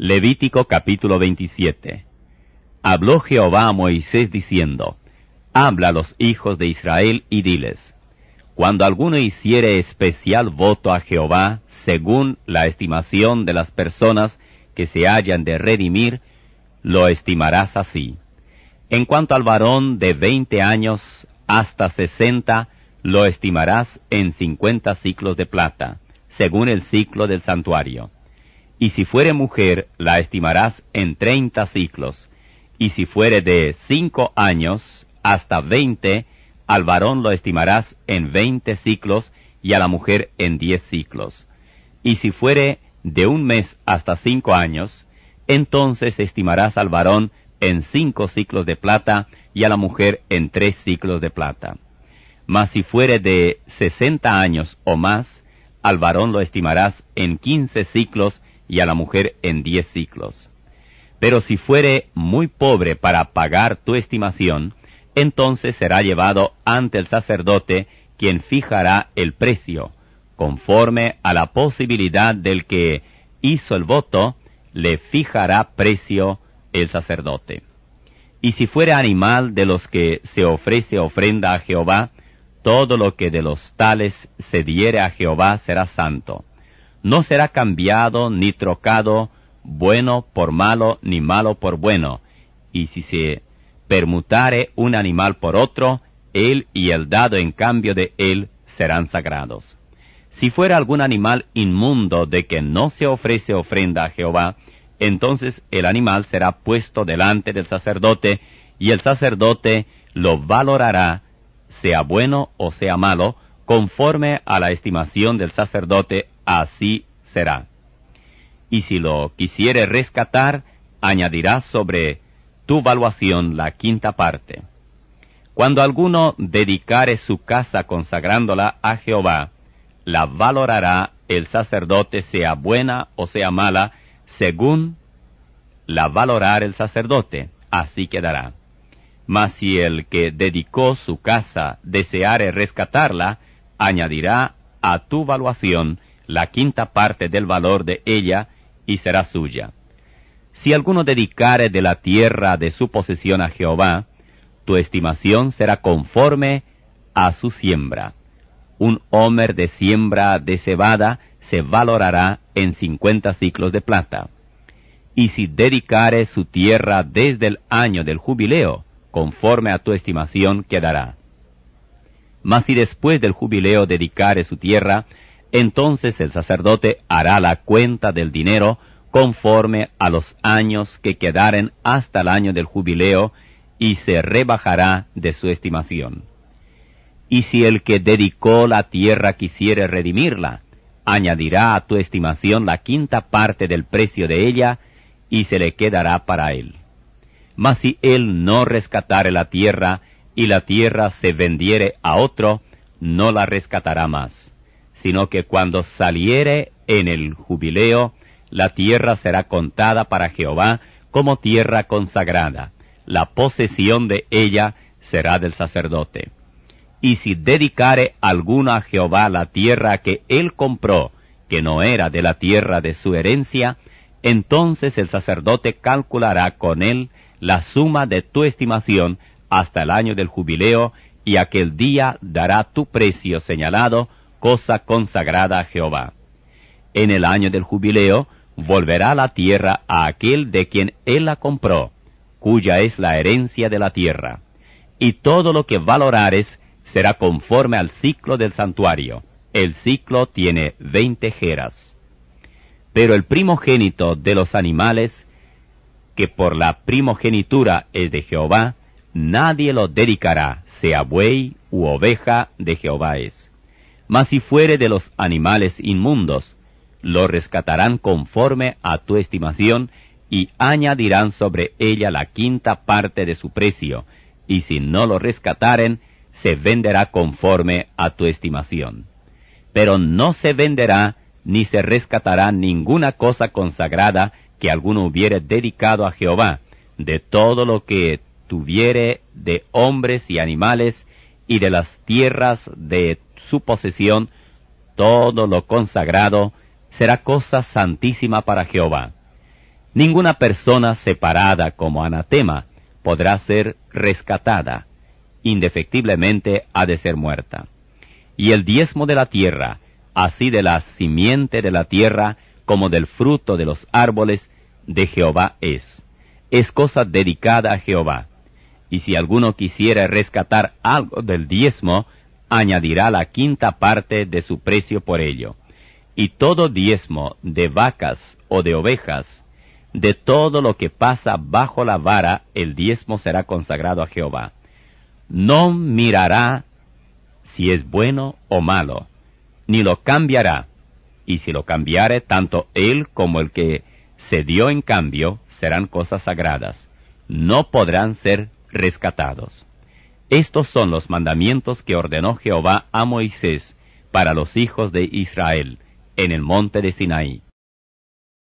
Levítico capítulo 27. Habló Jehová a Moisés diciendo: Habla a los hijos de Israel y diles: Cuando alguno hiciere especial voto a Jehová, según la estimación de las personas que se hayan de redimir, lo estimarás así. En cuanto al varón de 20 años hasta 60, lo estimarás en 50 siclos de plata, según el siclo del santuario. Y si fuere mujer, la estimarás en 30 siclos. Y si fuere de 5 años hasta 20, al varón lo estimarás en 20 siclos, y a la mujer en 10 siclos. Y si fuere de 1 mes hasta 5 años, entonces estimarás al varón en 5 siclos de plata, y a la mujer en 3 siclos de plata. Mas si fuere de 60 años o más, al varón lo estimarás en 15 siclos, y a la mujer en 10 siclos. Pero si fuere muy pobre para pagar tu estimación, entonces será llevado ante el sacerdote, quien fijará el precio, conforme a la posibilidad del que hizo el voto, le fijará precio el sacerdote. Y si fuere animal de los que se ofrece ofrenda a Jehová, todo lo que de los tales se diere a Jehová será santo. No será cambiado ni trocado bueno por malo, ni malo por bueno. Y si se permutare un animal por otro, él y el dado en cambio de él serán sagrados. Si fuera algún animal inmundo de que no se ofrece ofrenda a Jehová, entonces el animal será puesto delante del sacerdote, y el sacerdote lo valorará, sea bueno o sea malo, conforme a la estimación del sacerdote, así será. Y si lo quisiere rescatar, añadirá sobre tu valuación la 5ª parte. Cuando alguno dedicare su casa consagrándola a Jehová, la valorará el sacerdote, sea buena o sea mala, según la valorar el sacerdote, así quedará. Mas si el que dedicó su casa deseare rescatarla, añadirá a tu valuación la 5ª parte del valor de ella, y será suya. Si alguno dedicare de la tierra de su posesión a Jehová, tu estimación será conforme a su siembra. Un homer de siembra de cebada se valorará en 50 siclos de plata. Y si dedicare su tierra desde el año del jubileo, conforme a tu estimación quedará. Mas si después del jubileo dedicare su tierra, entonces el sacerdote hará la cuenta del dinero conforme a los años que quedaren hasta el año del jubileo, y se rebajará de su estimación. Y si el que dedicó la tierra quisiere redimirla, añadirá a tu estimación la 5ª parte del precio de ella, y se le quedará para él. Mas si él no rescatare la tierra, y la tierra se vendiere a otro, no la rescatará más, sino que cuando saliere en el jubileo, la tierra será contada para Jehová como tierra consagrada. La posesión de ella será del sacerdote. Y si dedicare alguno a Jehová la tierra que él compró, que no era de la tierra de su herencia, entonces el sacerdote calculará con él la suma de tu estimación hasta el año del jubileo, y aquel día dará tu precio señalado, cosa consagrada a Jehová. En el año del jubileo volverá la tierra a aquel de quien él la compró, cuya es la herencia de la tierra. Y todo lo que valorares será conforme al ciclo del santuario. El ciclo tiene 20 jeras. Pero el primogénito de los animales, que por la primogenitura es de Jehová, nadie lo dedicará, sea buey u oveja, de Jehová es. Mas si fuere de los animales inmundos, lo rescatarán conforme a tu estimación, y añadirán sobre ella la 5ª parte de su precio, y si no lo rescataren, se venderá conforme a tu estimación. Pero no se venderá ni se rescatará ninguna cosa consagrada que alguno hubiere dedicado a Jehová, de todo lo que tuviere de hombres y animales, y de las tierras de su posesión, todo lo consagrado será cosa santísima para Jehová. Ninguna persona separada como anatema podrá ser rescatada. Indefectiblemente ha de ser muerta. Y el diezmo de la tierra, así de la simiente de la tierra como del fruto de los árboles, de Jehová es. Es cosa dedicada a Jehová. Y si alguno quisiera rescatar algo del diezmo, añadirá la quinta parte de su precio por ello. Y todo diezmo de vacas o de ovejas, de todo lo que pasa bajo la vara, el diezmo será consagrado a Jehová. No mirará si es bueno o malo, ni lo cambiará, y si lo cambiare, tanto él como el que se dio en cambio serán cosas sagradas, no podrán ser rescatados. Estos son los mandamientos que ordenó Jehová a Moisés para los hijos de Israel en el monte de Sinaí.